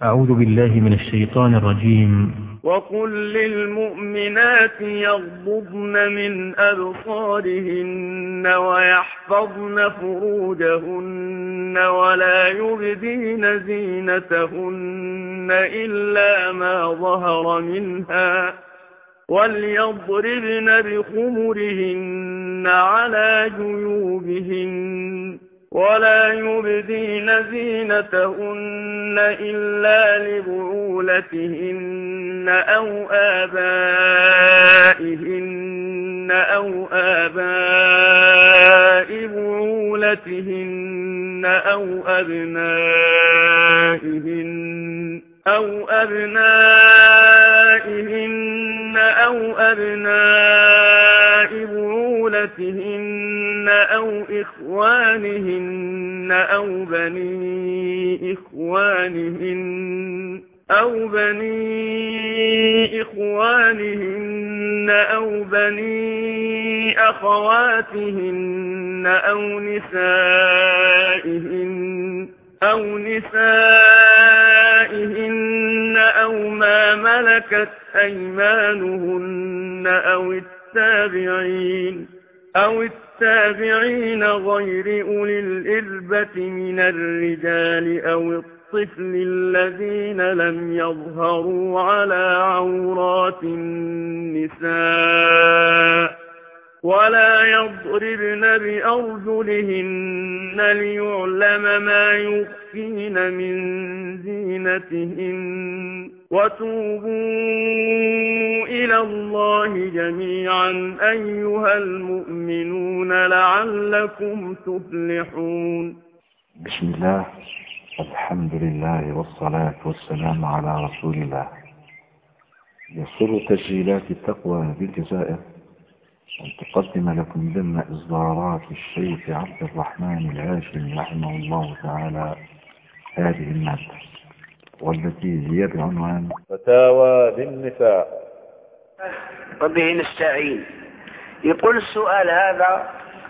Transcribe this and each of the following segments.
أعوذ بالله من الشيطان الرجيم. وقل للمؤمنات يغضضن من أبصارهن ويحفظن فروجهن ولا يبدين زينتهن إلا ما ظهر منها وليضربن بخمرهن على جيوبهن ولا يبدين زينتهن إلا لبعولتهن أو آبائهن أو آباء بعولتهن أو أبناء بعولتهن أو إخوانهن أو بني إخوانهن أو بني أخواتهن أو نسائهن أو ما ملكت أيمانهن أو التابعين غير أولي الإربة من الرجال أو الطفل الذين لم يظهروا على عورات النساء ولا يضربن بأرجلهن ليعلم ما يخفين من زينتهن وتوبوا إلى الله جميعا أيها المؤمنون لعلكم تفلحون. بسم الله، الحمد لله والصلاة والسلام على رسول الله. يسر تسجيلات التقوى بالجزائر أن تقدم لكم ضمن إصدارات الشيخ عبد الرحمن الهاشمي رحمه الله تعالى هذه المادة، والتي هي بعنوان فتاوى للنساء. وبه نستعين. يقول السؤال هذا: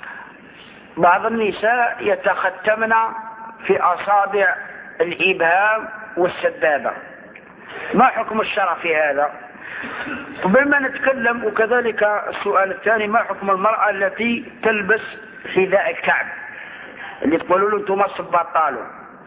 بعض النساء يتختمن في أصابع الإبهام والسبابة، ما حكم الشرع في هذا؟ قبل ما نتكلم، وكذلك السؤال الثاني: ما حكم المرأة التي تلبس حذاء الكعب اللي تقولوا له انتم الصباطالو؟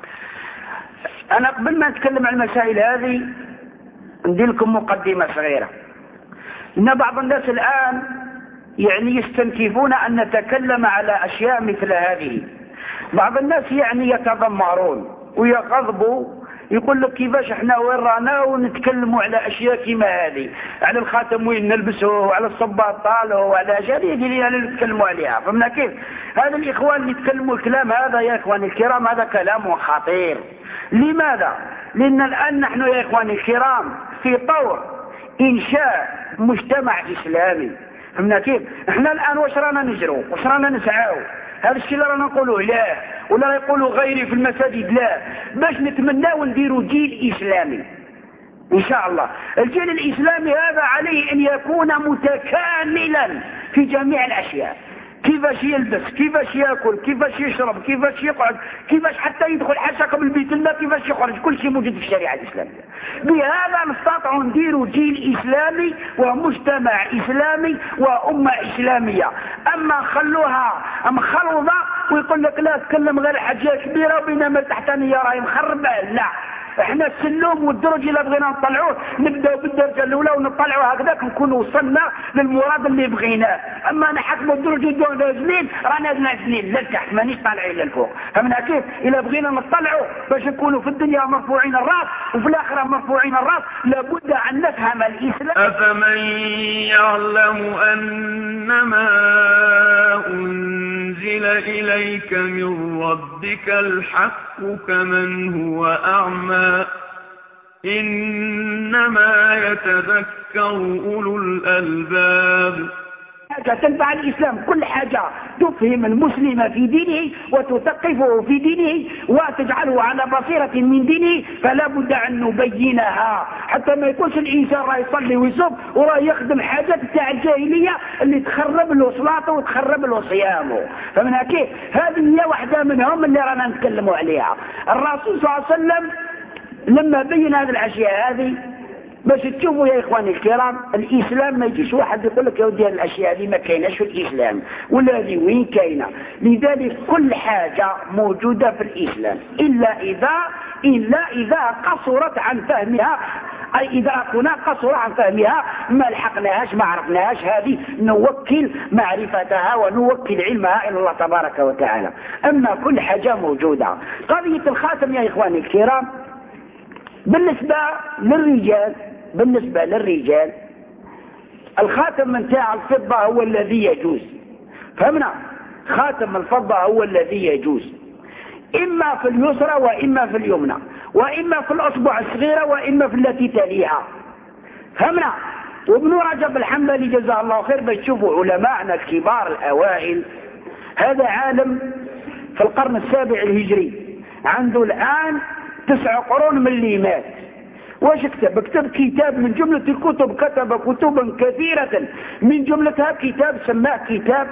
انا قبل ما نتكلم عن المسائل هذه ندير لكم مقدمة صغيرة. ان بعض الناس الان يستنكفون ان نتكلم على اشياء مثل هذه. بعض الناس يتذمرون ويغضبوا، يقول لك كيفاش احنا وين رانا ونتكلموا على اشياء كيما هذه، على الخاتم وين نلبسه وعلى الصباط وعلى اشياء اللي نتكلموا عليها. فهمنا كيف؟ هذا الاخوان اللي يتكلموا الكلام هذا يا اخواني الكرام هذا كلام خطير. لماذا؟ لان الان نحن يا اخواني الكرام في طور انشاء مجتمع اسلامي. فهمنا كيف؟ احنا الان واش رانا نجروا، واش رانا نسعوا؟ هذا الشيء اللي رانا نقولوه لا، ولا يقولوا غيري في المساجد لا، باش نتمناو نديروا جيل إسلامي إن شاء الله. الجيل الإسلامي هذا عليه أن يكون متكاملا في جميع الأشياء، كيفاش يلبس، كيفاش يأكل، كيفاش يشرب، كيفاش يقعد، كيفاش حتى يدخل حتى قبل بيت الله، كيفاش يخرج، كل شيء موجود في الشريعة الإسلامية. بهذا نستطيع نديروا جيل إسلامي ومجتمع إسلامي وأمة إسلامية. أما خلوها مخلوضة ويقول لك لا تكلم غير حاجة كبيرة وبينما التحتانية راهي مخربة. لا، احنا السلوم والدرج اللي بغينا نطلعوه نبداو بالدرجه الاولى ونطلعوا هكذاك نكونوا وصلنا للمراد اللي بغيناه. اما نحكموا الدرج ودون نازلين رانا نازلين لتحت مانيش طالعين للفوق. فهمنا كيف؟ الا بغينا نطلعوا باش نكونوا في الدنيا مرفوعين الراس وفي الاخره مرفوعين الراس لابد ان نفهم الاسلام. افمن يعلم انما انزل اليك من ربك الحق كمن هو اعمى إنما يتذكر أولو الألباب. حاجة تنفع الإسلام، كل حاجة تفهم المسلم في دينه وتثقفه في دينه وتجعله على بصيرة من دينه، فلا بد أن نبينها حتى ما يكونش الإنسان راه يصلي ويصوم وراه يخدم حاجات تاع الجاهلية اللي تخرب له صلاته وتخرب له صيامه. فمن هكذا هذه هي واحدة منهم اللي رانا نتكلموا عليها. الرسول صلى الله عليه وسلم لما بين هذه الأشياء هذه باش تشوفوا يا إخواني الكرام، الإسلام ما يجيش واحد يقول لك يا ودي الأشياء هذه ما كايناش في الإسلام ولا هذه وين كاينة. لذلك كل حاجة موجودة في الإسلام إلا إذا قصرت عن فهمها، أي إذا كنا قصر عن فهمها ما لحقناهاش ما عرفناهاش، هذه نوكل معرفتها ونوكل علمها إلى الله تبارك وتعالى. أما كل حاجة موجودة. قضية الخاتم يا إخواني الكرام بالنسبة للرجال الخاتم من تاع الفضة هو الذي يجوز، فهمنا؟ خاتم الفضة هو الذي يجوز إما في اليسرى وإما في اليمنى، وإما في الأصبع الصغيرة وإما في التي تليها، فهمنا؟ وابن رجب الحنبلي جزاه الله خير باش تشوفوا علماءنا الكبار الأوائل، هذا عالم في القرن السابع الهجري عنده الآن 9 قرون من اللي مات. واش كتب كتاب من جملة الكتب، كتب كتبا كثيرة من جملتها كتاب سماه كتاب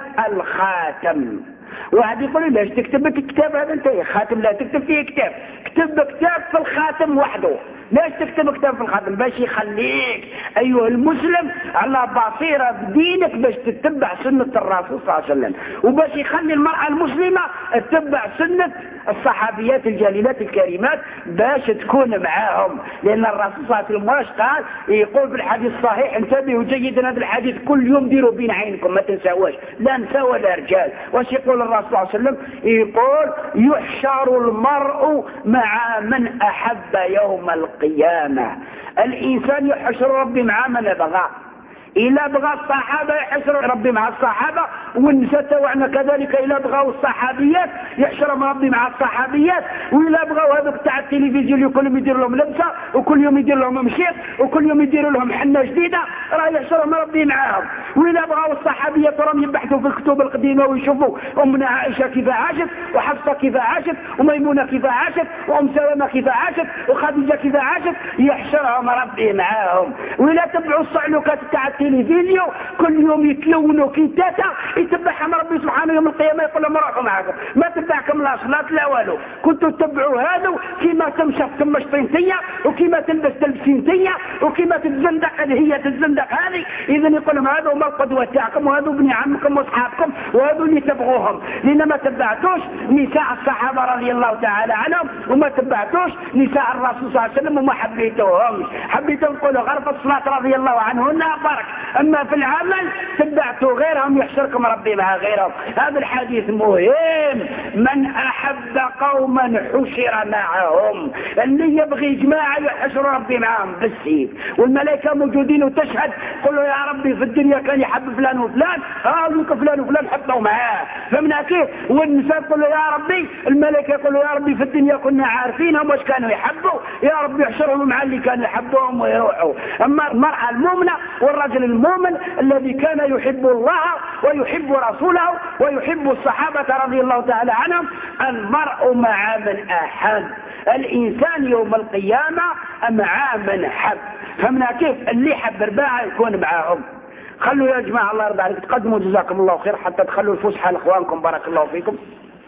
الخاتم. واحد يقول لي ليش تكتب الكتاب هذا انت يا خاتم؟ لا تكتب فيه كتاب، كتب كتاب في الخاتم وحده. ليش تكتب كتاب في الخاتم؟ باش يخليك أيها المسلم على بصيرة بدينك، باش تتبع سنة الرسول صلى الله عليه وسلم، وباش يخلي المرأة المسلمة تتبع سنة الصحابيات الجليلات الكريمات باش تكون معاهم. لأن الرسول صلى الله عليه وسلم واش قال؟ يقول في الحديث الصحيح، انتبهوا جيدا هذا الحديث كل يوم ديروا بين عينكم ما تنساوش، لا نساء ولا رجال. واش يقول الرسول صلى الله عليه وسلم؟ يقول يحشر المرء مع من أحب يوم القيامة. الإنسان يحشر ربي مع من بغى، إلا بغى الصحابة يحشر ربي مع الصحابة، والنساء توعنا كذلك إلا بغوا الصحابيات يحشرهم ربي مع الصحابيات، وإلا بغوا هذوك تاع التلفزيون كل يوم يدير لهم لبسة وكل يوم يدير لهم مشيط وكل يوم يدير لهم حنة جديدة راه يحشرهم ربي معاهم. وإلا بغوا الصحابيات راهم يبحثوا في الكتب القديمة ويشوفوا أمنا عائشة كيف عاشت، وحفصة كيف عاشت، وميمونة كيف عاشت، وأم سلمة كيف عاشت، وخديجة كيف عاشت، يحشرهم ربي معاهم. وإلا تبعوا الصعلوكات تاع التلفزيون كل يوم يتلونوا كيتاتا يتبعهم ربي سبحانه يوم القيامة يقول لهم روحوا معكم، ما تبعكم لا صلاة لا والو، كنتوا تتبعوا هذا كيما تمشى تمش طينتية وكيما تلبس تلبسينتية وكيما تتزندق هي تتزندق هذه. إذا يقول لهم هذا هما القدوة تاعكم وهذو ابن عمكم واصحابكم وهذو اللي تبغوهم، لأن ما تبعتوش نساء الصحابة رضي الله تعالى عنهم وما تبعتوش نساء الرسول صلى الله عليه وسلم وما حبيتوهم، حبيتوا تقولوا غير في الصلاة رضي الله عنهن بارك، أما في العمل تبعتوا غيرهم يحشركم ربي مع غيرهم. هذا الحديث مهم، من أحب قوما حشر معهم، اللي يبغي جماعة يحشر ربي معهم بالسيف، والملائكة موجودين وتشهد قلوا يا ربي في الدنيا كان يحب فلان وفلان، هاولوك فلان وفلان حطوا معاه، فمنا كيف؟ والنساء قلوا يا ربي، الملائكة يقولوا يا ربي في الدنيا كنا عارفينهم واش كانوا يحبوا، يا ربي يحشرهم مع اللي كانوا يحبوهم ويروحوا. أما المرأة المؤمنة والرجل المؤمن الذي كان يحب الله ويحب رسوله ويحب الصحابة رضي الله تعالى عنهم، المرء مع من أحب، الإنسان يوم القيامة مع من حب، فمنا كيف؟ اللي حب رباعة يكون معاهم. خلوا يا جماعة الله يرضى عليكم تقدموا جزاكم الله خير حتى تخلوا الفسحة لإخوانكم بارك الله فيكم.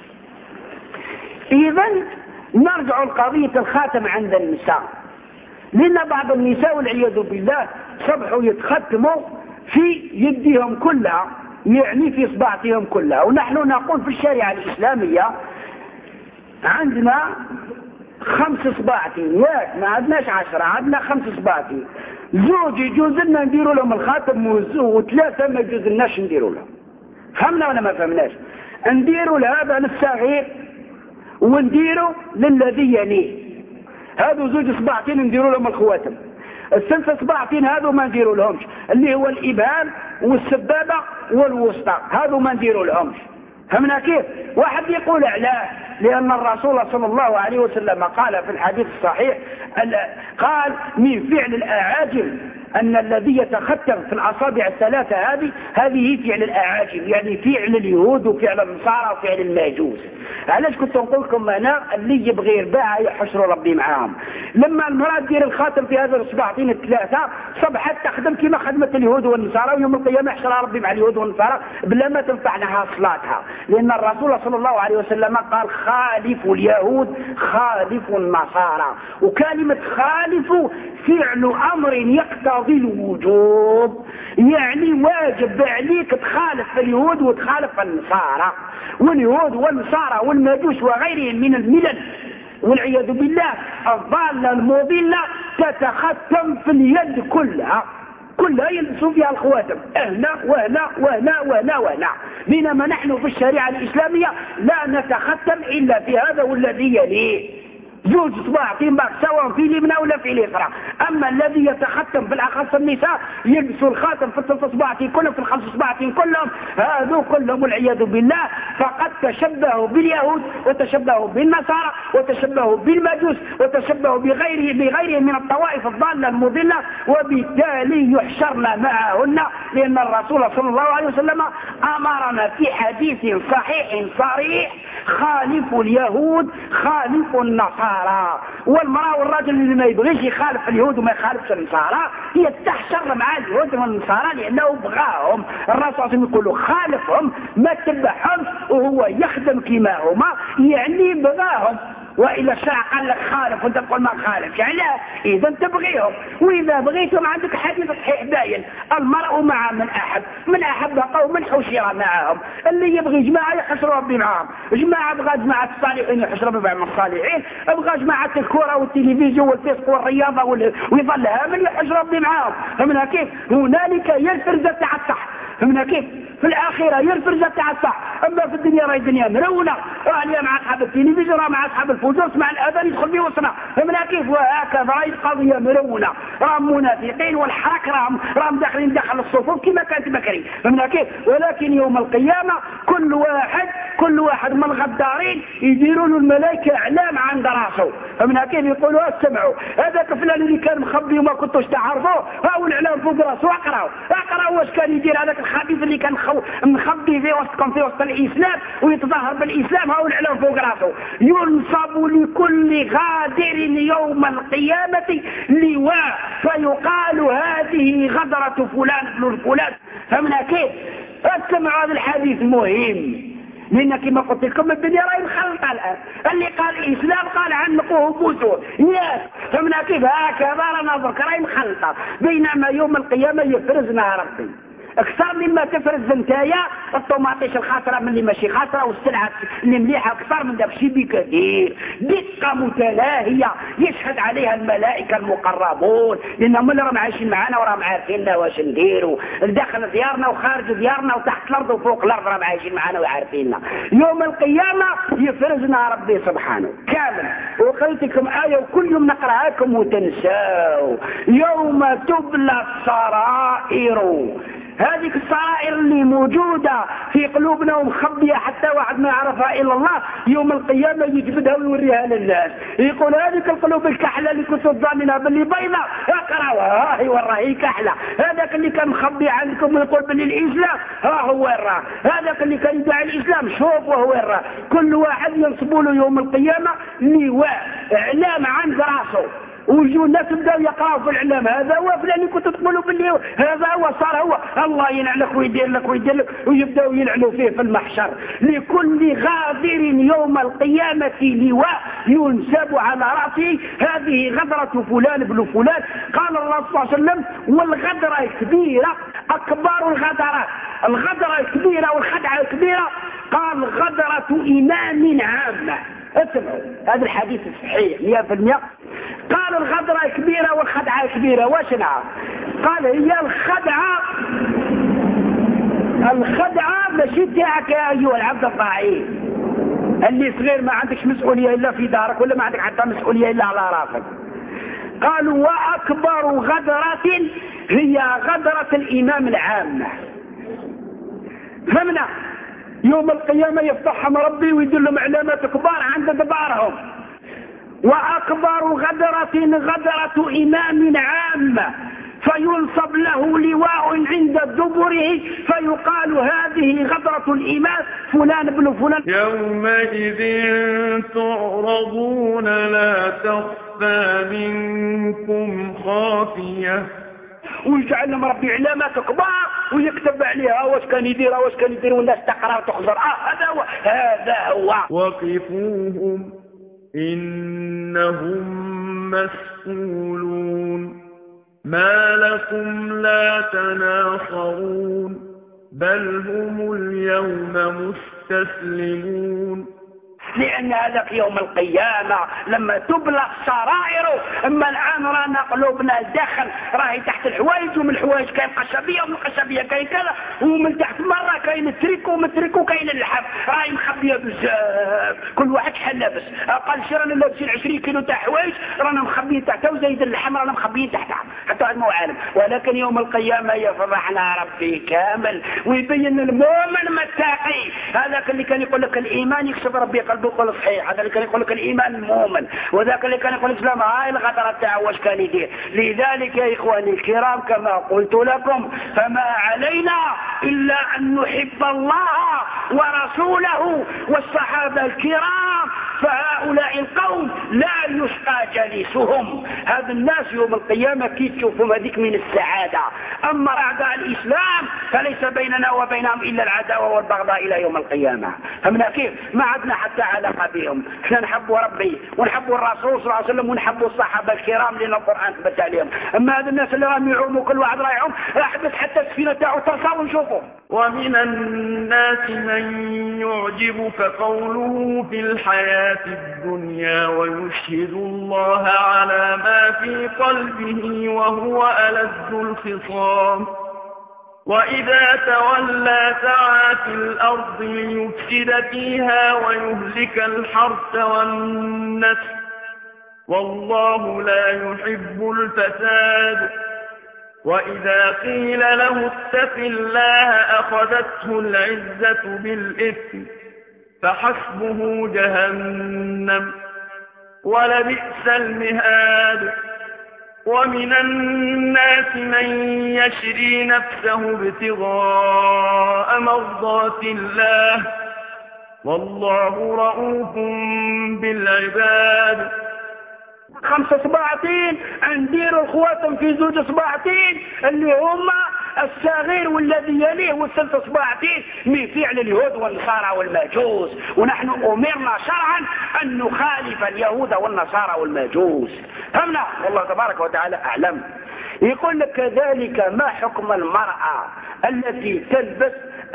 إذا نرجع لقضية الخاتم عند النساء، لأن بعض النساء والعياذ بالله صبحوا يتختموا في يديهم كلها، يعني في صباعتهم كلها. ونحن نقول في الشريعة الإسلامية عندنا 5 صباعتين، ما عندناش 10، عندنا 5 صباعتين. زوج يجوز لنا نديروا لهم الخاتم و3 ما يجوز لناش نديروا لهم. فهمنا ولا ما فهمناش؟ نديروا لهذا للصغير ونديروا للذي يليه، هذو 2 صباعتين نديروا لهم الخواتم. ال3 صباعتين هذو ما نديروا لهمش، اللي هو الإبهام والسبابة والوسطى، هذو ما نديروا لهمش. فهمنا كيف؟ واحد يقول علاه، لأن الرسول صلى الله عليه وسلم قال في الحديث الصحيح، قال من فعل الأعاجم أن الذي يتختم في الأصابع الثلاثة هذه فعل الأعاجم، يعني فعل اليهود وفعل النصارى وفعل الماجوس. علاش كنت نقول لكم أنا اللي يبغي يرباع يحشروا ربي معاهم. لما المرأة دير الخاتم في هذا الإصبعتين الثلاثة صبحت تخدم كما خدمت اليهود والنصارى، ويوم القيامة يحشرها ربي مع اليهود والنصارى بلا ما تنفع لها صلاتها، لأن الرسول صلى الله عليه وسلم قال خالفوا اليهود خالفوا النصارى. وكلمة خالفوا فعل أمر يقتضي الوجوب، يعني واجب عليك تخالف اليهود وتخالف النصارى. واليهود والنصارى والمجوس وغيرهم من الملل والعياذ بالله الضالة المضلة تتختم في اليد كلها يلبسوا فيها الخواتم هنا وهنا وهنا وهنا وهنا، بينما نحن في الشريعة الإسلامية لا نتختم إلا في هذا والذي يليه، زوج صباعتين باك سواء في اليمنى ولا في اليسرى. أما الذي يتختم بالأخص النساء يلبسوا الخاتم في الثلاث صباعتين كلهم في الخمس صباعتين كلهم، هذو كلهم والعياذ بالله فقد تشبهوا باليهود وتشبهوا بالنصارى وتشبهوا بالمجوس وتشبهوا بغيرهم من الطوائف الضالة المضلة، وبالتالي يحشرنا معهن، لأن الرسول صلى الله عليه وسلم أمرنا في حديث صحيح صريح خالفوا اليهود خالفوا النصارى. والمرأة والرجل اللي ما يبغيش يخالف اليهود وما يخالفش النصارى يتحشر مع اليهود والنصارى لأنه بغاهم. الرسول صلى الله عليه وسلم يقول خالفهم ما تتبعهمش، وهو يخدم كما هما يعني بغاهم. وإلا الشرع قال لك خالف وانت تقول ما خالف، يعني لا، إذا تبغيهم. وإذا بغيتهم عندك حديث صحيح باين المرء مع من أحب قوم حشر معهم. اللي يبغي جماعة يحشر ربي معهم، جماعة بغى جماعة الصالحين يحشر ربي مع الصالحين، بغى جماعة الكرة والتلفزيون والفيسبوك والرياضة ويظل هامل يحشر ربي معهم. فمنها كيف هنالك يلفرزة تاع الصح، فمنها كيف في الآخرة يلفرزة تاع الصح. أما في الدنيا راهي الدنيا مرونة، راه مع أصحاب التلفزيون راه مع أصحاب الفجور مع الأذان يدخل فيه وسنا، فمنها كيف وهكذا راهي القضية مرونة. راهم منافقين والحرك راهم داخلين داخل الصفوف كما كانت بكري، فمنها كيف. ولكن يوم القيامة كل واحد من الغدارين يديروا له الملائكة إعلام عند راسه، فمنها كيف يقولوا اسمعوا هذاك فلان اللي كان مخبي وما كنتوش تعرفوه هاو الإعلام فوق راسه، اقرأوا واش كان يدير هذاك الخبيث اللي كان مخبي في وسطكم في وسط الإسلام ويتظاهر بالإسلام، هاو الإعلام فوق راسه. ينصب لكل غادر يوم القيامة لواء فيقال هذه غدرة فلان بن فلان، فمنها كيف. اسمعوا هذا الحديث مهم، لأن كما قلت لكم الدنيا راهي مخلطة الآن. اللي قال الإسلام قال عنقوه بوسوه ياس، فمنها كيف هكذا رانا نظرك راهي مخلطة. بينما يوم القيامة يفرزنا ربي أكثر مما تفرز انتايا الطوماطيش الخاسرة من اللي ماشي خاسرة، والسلعة اللي مليحة أكثر من داك الشيء بكثير. دقة متلاهية يشهد عليها الملائكة المقربون، لأنهم اللي راهم عايشين معنا وراهم عارفيننا واش نديروا داخل ديارنا وخارج ديارنا وتحت الأرض وفوق الأرض، راهم عايشين معنا وعارفيننا. يوم القيامة يفرزنا ربي سبحانه كامل. وقلت لكم آية وكل يوم نقرأها لكم وتنساو، يوم تبلى السرائر، هذه السرائر اللي موجودة في قلوبنا ومخبية حتى واحد ما يعرفها إلا الله، يوم القيامة يجبدها ويوريها للناس، يقول هذه القلوب الكحلة اللي كنت ظانينها باللي بيضة اقرأوها هي وراهي كحلة. هذاك اللي كان مخبي عنكم ويقول باللي الإسلام ها هو وراه، هذاك اللي كان يدعي الإسلام شوف وهو وراه. كل واحد ينصبوا له يوم القيامة لواء إعلام عند راسه، ويجوا الناس بداوا يقراوا في الاعلام هذا هو فلان كنت تقولوا باللي هذا هو صار هو الله ينعلك ويدير لك ويبداوا يلعنوا فيه في المحشر. لكل غادر يوم القيامة لواء ينسب على رأسه هذه غدرة فلان بن فلان. قال الله صلى الله عليه وسلم والغدرة الكبيرة أكبر الغدرات، الغدرة الكبيرة والخدعة الكبيرة قال غدرة إمام عامة. اسمعوا هذا الحديث صحيح 100%. قال الغدرة كبيرة والخدعة كبيرة. واشنها؟ قال هي الخدعة ماشي تاعك يا أيها العبد الضعيف اللي صغير ما عندكش مسؤولية إلا في دارك ولا ما عندك حتى مسؤولية إلا على راسك. قالوا وأكبر غدرة هي غدرة الإمام العامة. فهمنا؟ يوم القيامة يفتحهم ربي ويدل لهم علامات كبار عند دبارهم. وأكبر غدرة غدرة إمام عامة. فينصب له لواء عند دبره فيقال هذه غدرة الإيمان فلان ابن فلان. يومئذ تعرضون لا تخفى منكم خافية. ويجعل لهم ربي علامات كبار ويكتب عليها واش كان يدير والناس تقرا وتخزر. هذا هو. وقفوهم إنهم مسؤولون ما لكم لا تناصرون بل هم اليوم مستسلمون. لأن هذاك يوم القيامة لما تبلى السرائر. أما الآن رانا قلوبنا الداخل راهي تحت الحوايج، ومن الحوايج كاين قشبية ومن القشبية كاين كذا، ومن تحت مرة كاين التريك ومن التريك وكاين اللحم راهي مخبية بزاف. كل واحد شحال لابس. قال شي رانا لابسين 20 كيلو تاع حوايج رانا مخبيين تحتها، وزايد اللحم رانا مخبيين تحتها حتى هذا مو عالم. ولكن يوم القيامة يفضحنا ربي كامل ويبين المؤمن متاقي. هذاك اللي كان يقول لك الإيمان يكسب ربي قلبه يقول صحيح، هذا اللي كان يقول لك الإيمان المؤمن، وذاك اللي كان يقول الإسلام هاي الغدرة تاعو واش كان يدير. لذلك يا إخواني الكرام كما قلت لكم فما علينا إلا أن نحب الله ورسوله والصحابة الكرام. فهؤلاء القوم لا يشقى جليسهم. هذا الناس يوم القيامة كي تشوفهم هذيك من السعادة. أما أعداء الإسلام فليس بيننا وبينهم إلا العداوة والبغضاء إلى يوم القيامة. فمنا كيف ما عدنا حتى علاقة بهم. احنا نحب ربي ونحب الرسول صلى الله عليه وسلم ونحب الصحابة الكرام لأن القرآن ثبت عليهم. أما هذا الناس اللي راهم يعوموا كل واحد راح يعوم راح يحدث حتى السفينة تاعو تصاو ونشوفه. ومن الناس من يعجبك قوله في الحياة الدنيا ويشهد الله على ما في قلبه وهو ألذ الخصام وإذا تولى سعى في الأرض ليفسد فيها ويهلك الحرث والنسل والله لا يحب الفساد. وإذا قيل له اتق الله أخذته العزة بالإثم فحسبه جهنم ولبئس المهاد. ومن الناس من يشري نفسه ابتغاء مرضات الله والله رؤوف بالعباد. 5 صباعتين نديروا الخواتم في 2 صباعتين اللي هما الصغير والذي يليه والثلث صباعتين من فعل اليهود والنصارى والماجوس. ونحن أمرنا شرعا أن نخالف اليهود والنصارى والماجوس. فهمنا والله تبارك وتعالى أعلم. يقول لك كذلك ما حكم المرأة التي تلبس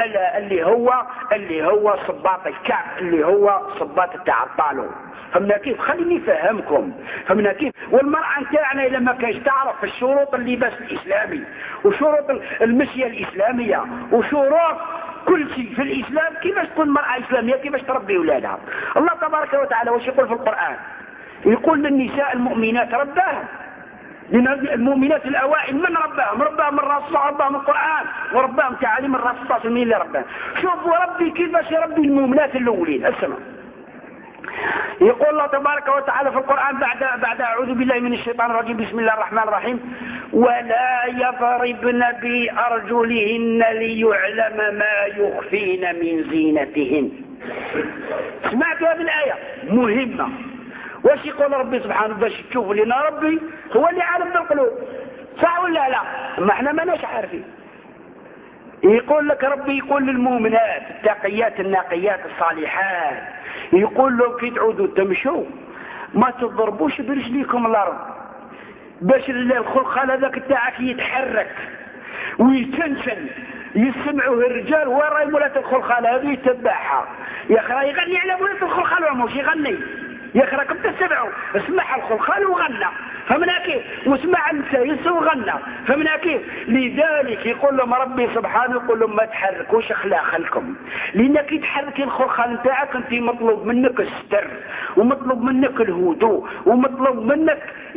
اللي هو صباط الكعب اللي هو صباط تاع الطالون. فمنا كيف خليني فهمكم. فمنا كيف والمرأة نتاعنا إذا ما كانش تعرف الشروط اللباس الإسلامي وشروط المشية الإسلامية وشروط كل شيء في الإسلام كيفاش تكون مرأة إسلامية كيفاش تربي أولادها. الله تبارك وتعالى وش يقول في القرآن؟ يقول للنساء المؤمنات رباهم. لأن المؤمنات الأوائل من رباهم الرسول رباهم القرآن ورباهم تعاليم الرسول صلى الله عليه وسلم اللي رباهم. شوفوا ربي كيفاش يربي المؤمنات الأولين. اسمع يقول الله تبارك وتعالى في القرآن بعد أعوذ بالله من الشيطان الرجيم بسم الله الرحمن الرحيم ولا يضربن بأرجلهن ليعلم ما يخفين من زينتهن. سمعت هذه الآية مهمة. واش يقول ربي سبحانه باش تشوفوا لنا ربي هو اللي عالم بالقلوب صح ولا لا؟ ما احنا ماناش عارفين. يقول لك ربي يقول للمؤمنات التقيات النقيات الصالحات يقول لهم كي تعودوا تمشوا ما تضربوش برجليكم الارض باش الخلخال هذاك تاعك يتحرك ويتنشن يسمعوه الرجال وين راهي مولات الخلخال هذه يتبعها. يا اخي راه يغني على مولات الخلخال ولا مش يغني؟ يا اخي راكم تسمعوا اسمع الخلخال وغنى فمنا كيف واسمع السايس وغنى فمنا كيف. لذلك يقول لهم ربي سبحانه يقول لهم ما تحركوش اخلاقكم لانك تحركي الخلخال نتاعك انت مطلوب منك الستر ومطلوب منك الهدوء ومطلوب منك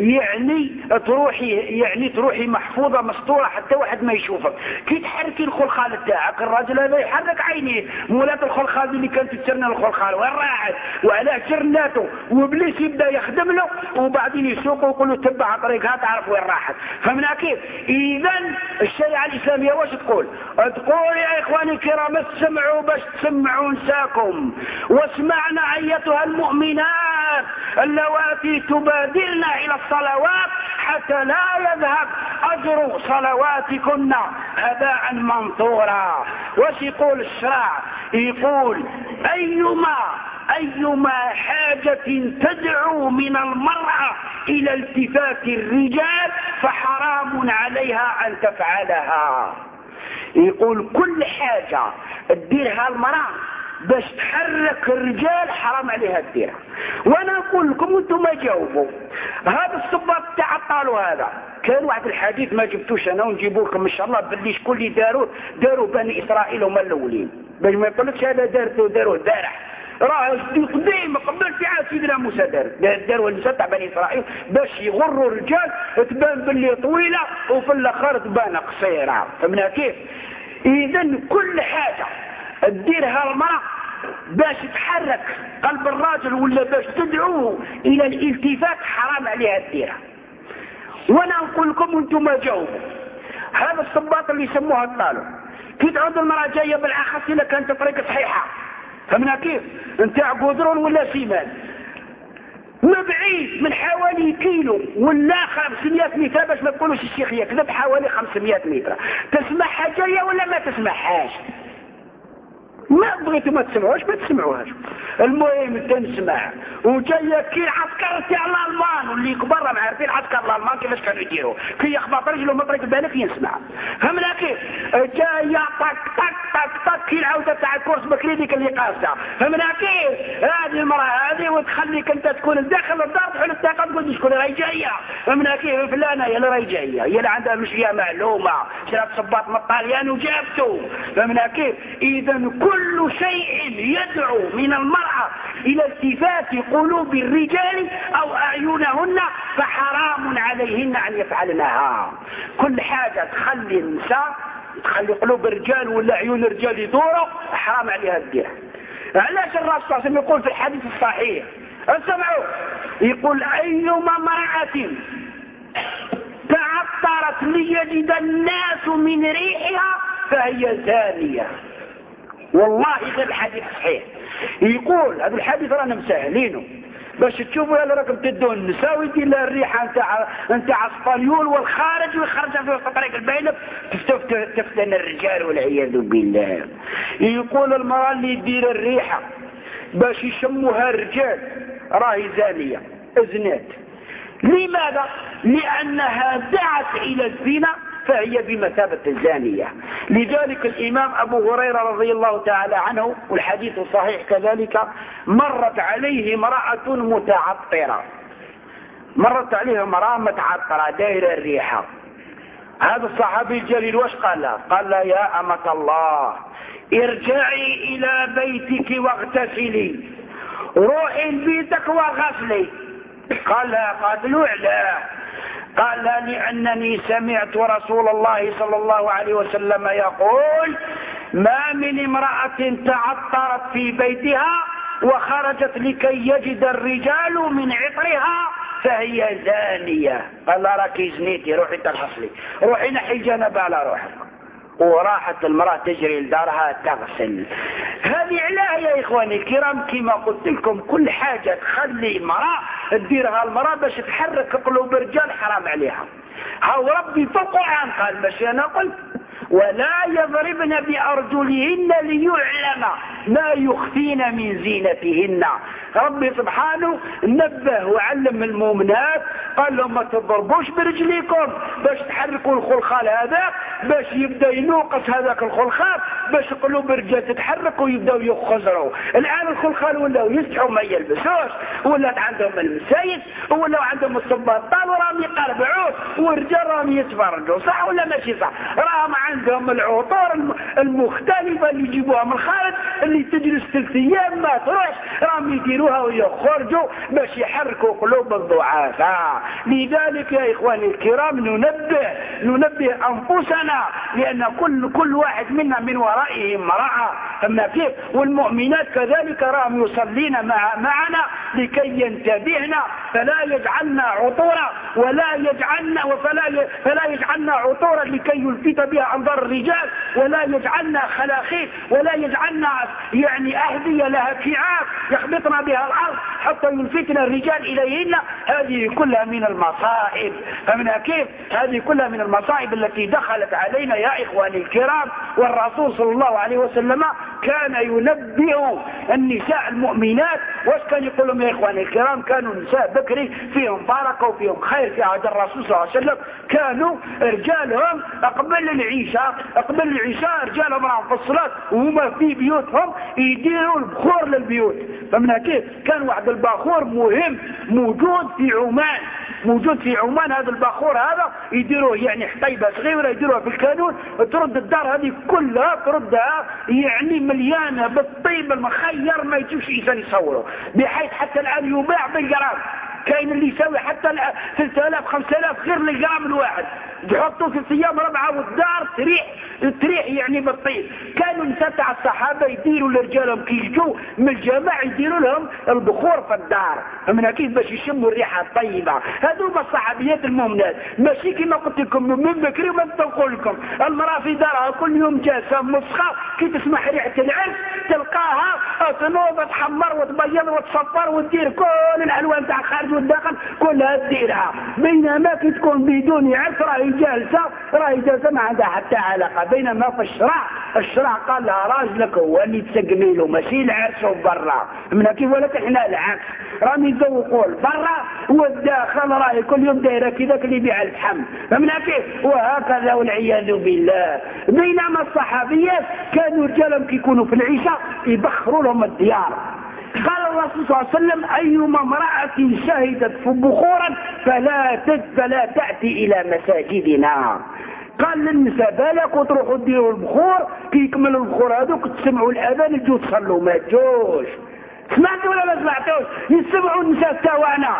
تروحي محفوظه مستوره حتى واحد ما يشوفك. كي تحركي الخلخال نتاعك الراجل هذا يحرك عينيه مولات الخلخال اللي كانت تسرنا الخلخال وين راحت وعلاه جرناته وابليس يبدا يخدم له وبعدين يسوقه ويقول له تبع طريقها تعرف وين راحت. فمن كيف؟ اذا الشريعه الاسلاميه واش تقول؟ تقول يا اخواني الكرام اسمعوا باش تسمعوا نساكم، واسمعنا ايتها المؤمنات اللواتي تبادرن الى الصلوات حتى لا يذهب اجر صلواتكن هباء منثورا. واش يقول الشرع؟ يقول أيما حاجة تدعو من المرأة إلى التفات الرجال فحرام عليها أن تفعلها. يقول كل حاجة تديرها المرأة باش تحرك الرجال حرام عليها تديرها. وانا نقول لكم انتم ما جاوبوا هذا الصباط تاع الطالو هذا. كان واحد الحديث ما جبتوش انا ونجيبوا لكم ان شاء الله باللي شكون اللي داروا بني اسرائيل هما الاولين، باش ما يقولكش هذا داروه البارح، راه قديم قبل في عهد سيدنا موسى داروا النساء تاع بني اسرائيل باش يغروا الرجال تبان باللي طويله وفي الاخر تبان قصيره. فهمنا كيف؟ اذا كل حاجه تديرها المرأة باش تحرك قلب الراجل ولا باش تدعوه الى الالتفات حرام عليها تديرها. وانا نقول لكم انتم ما جاوبوا هذا الصباط اللي يسموها الطالو. كي تعود المرأة جاية بالاخص اذا كانت طريقة صحيحة، فهمنا كيف؟ نتاع قدرون ولا سيمان ما بعيد من حوالي كيلو ولا 500 متر، باش ما تقولوش الشيخ يكذب، حوالي 500 متر، تسمعها جاية ولا ما تسمعهاش؟ ما بغيتوا ما تسمعوش ما تسمعوهاش، المهم تنسمع. وجايه كي عسكر تاع الالمان واللي كبار راهم عارفين عسكر الالمان كيفاش كانوا يديروا، كي يخبط رجله من طريق بالك ينسمع. فهمنا كيف؟ جايه طق طق طق طق كي العوده تاع الكورس بكري ديك اللي قاصده. فهمنا كيف؟ هذه المراه هذه وتخليك انت تكون داخل الدار تحل الطاقه تقول شكون راهي جايه. فهمنا كيف؟ فلانه هي اللي راهي جايه، هي اللي عندها مشيه معلومه، شرات صباط من الطاليان وجابته. فهمنا كيف؟ اذا كل شيء يدعو من المرأة إلى التفات قلوب الرجال أو أعينهن فحرام عليهن أن يفعلنها. كل حاجة تخلي النساء تخلي قلوب الرجال ولا عيون الرجال يدوروا حرام عليها الدير. علاش الرسول صلى الله عليه وسلم يقول في الحديث الصحيح اسمعوا، يقول أيما امرأة تعطرت ليجد الناس من ريحها فهي زانية. والله غير الحديث صحيح. يقول هذا الحديث رانا مسهلينه باش تشوفوا اللي راكم تدوا النساء ويدير لها الريحه نتاع اسبانيول والخارج ويخرجها في وسط طريق البينه تفتن الرجال والعياذ بالله. يقول المراه اللي يدير الريحه باش يشموها الرجال راهي زانيه ازنات. لماذا؟ لانها دعت الى الزنا فهي بمثابة الزانية. لذلك الإمام أبو هريرة رضي الله تعالى عنه والحديث صحيح كذلك، مرت عليه امرأة متعطرة، مرت عليه امرأة متعطرة دايرة الريحة. هذا الصحابي الجليل واش قال لها؟ قال لها يا أمة الله ارجعي إلى بيتك واغتسلي، روحي لبيتك وغسلي. قال له علاه؟ قال لأنني سمعت رسول الله صلى الله عليه وسلم يقول ما من امرأة تعطرت في بيتها وخرجت لكي يجد الرجال من عطرها فهي زانية. قال لا راكي زنيتي، روحي تغسلي، روحي نحي جنب على روحك. وراحت المرأة تجري لدارها تغسل. هذه علاه يا إخواني الكرام كما قلت لكم كل حاجة تخلي المرأة تديرها المرأة باش تحرك قلوب الرجال حرام عليها. هاو ربي في القرآن قال ماشي أنا قلت ولا يضربن بأرجلهن ليعلم ما يخفين من زينتهن. ربي سبحانه نبه وعلم المؤمنات قال لهم ما تضربوش برجليكم باش تحركوا الخلخال هذا باش يبدا ينوقص هذاك الخلخال باش قلوب الرجال تتحرك ويبداو يخزروا. الان الخلخال ولاو يسحوا ما يلبسوش، ولات عندهم المسايد ولاو عندهم الصباطان وراهم يقربعوه والرجال راهم يتفرجوا. صح ولا ماشي صح؟ راهم عندهم العطور المختلفه اللي يجيبوها من الخارج اللي تجلس 3 ايام ما تروحش، راهم يديروها ويخرجوا باش يحركوا قلوب الضعفاء. لذلك يا اخواني الكرام ننبه انفسنا، لان كل واحد منا من ورائه امرأة. فهمنا كيف؟ والمؤمنات كذلك راهم يصلين معنا لكي ينتبهنا فلا يجعلنا عطورا فلا يجعلنا عطورا لكي يلفت بها انظار الرجال، ولا يجعلنا خلاخيل، ولا يجعلنا يعني أهدية لها كعاب يخبطنا بها الأرض حتى يلفتنا الرجال إليهن. هذه كلها من المصائب. فمنها كيف؟ هذه كلها من المصائب التي دخلت علينا يا إخواني الكرام. والرسول صلى الله عليه وسلم كان ينبه النساء المؤمنات. واش كان يقول لهم يا إخواني الكرام؟ كانوا نساء بكري فيهم بركة وفيهم خير في عهد الرسول صلى الله عليه وسلم. كانوا رجالهم قبل العشاء رجالهم راهم في الصلاة وهما في بيوتهم يديروا البخور للبيوت. فمنها كيف؟ كان واحد البخور مهم موجود في عمان. هذا البخور هذا يديروه يعني حطيبة صغيرة يديروها في الكانون، ترد الدار هذه كلها تردها يعني مليانة بالطيب المخير ما يجيبش إنسان يصوره، بحيث حتى الآن يباع بالجرام. كاين اللي يساوي حتى 3000 5000 غير للجرام الواحد، يحطوه في الصيام 4 والدار تريح يعني بالطيب. كانوا النساء تاع الصحابه يديروا لرجالهم كي يجوا من الجامع يديروا لهم البخور في الدار، من كيف باش يشموا الريحه الطيبه. هذوما الصحابيات المؤمنات، ماشي كما قلت لكم من بكري وما نقول لكم المراه في دارها كل يوم جالسه مسخه كي تسمع ريحه العرس تلقاها تنوض تحمر وتبيض وتصفر وتدير كل الالوان تاع الخارج والداخل كلها تديرها. بينما كي تكون بدون عرس راهي جالسه ما عندها حتى علاقه. بينما في الشرع قال لها راجلك هو اللي تسقمي له ماشي العرس وبرا. من كيف؟ ولكن احنا العكس راني يذوقوا برا والداخل راهي كل يوم دايره كذاك اللي يبيع الفحم. فمن كيف؟ وهكذا والعياذ بالله. بينما الصحابيات كانوا رجالهم كي يكونوا في العشاء يبخروا لهم الديار. قال الرسول صلى الله عليه وسلم ايما امرأة شهدت بخورا فلا تأتي الى مساجدنا. قال للنساء بالك وتروحوا ديروا البخور كي يكملوا البخور هذوك تسمعوا الاذان تجوا تصلوا ما تجوش. سمعتوا ولا ما سمعتوش؟ يسمعوا النساء تاوانا.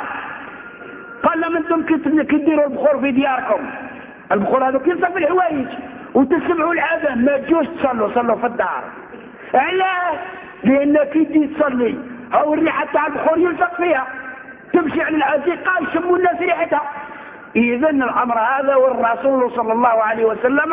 قال لهم انتم كي ديروا البخور في دياركم البخور هذوك يلصق في الحوايج وتسمعوا الاذان ما تجوش صلوا في الدار. علاه؟ لان كي تجي تصلي هاو الريحه تاع البخور يلصق فيها تمشي على الازقه يشموا الناس ريحتها. إذا الأمر هذا والرسول صلى الله عليه وسلم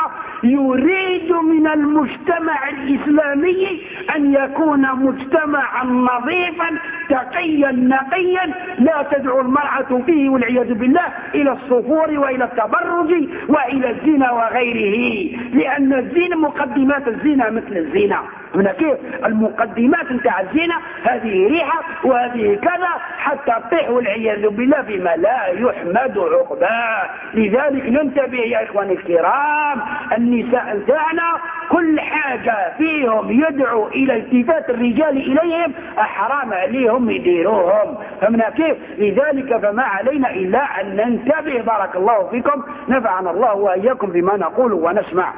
يريد من المجتمع الإسلامي أن يكون مجتمعا نظيفا تقيا نقيا لا تدعو المرأة فيه والعياذ بالله إلى الصفور وإلى التبرج وإلى الزنا وغيره. لأن الزنا مقدمات الزنا مثل الزنا. من كيف؟ المقدمات نتاع الزنا هذه ريحة وهذه كذا حتى تطيح والعياذ بالله بما لا يحمد عقباه. لذلك ننتبه يا إخواني الكرام، النساء نتاعنا كل حاجة فيهم يدعو إلى التفات الرجال إليهم حرام عليهم يديروهم. فمن كيف؟ لذلك فما علينا إلا أن ننتبه. بارك الله فيكم، نفعنا الله وإياكم بما نقول ونسمع.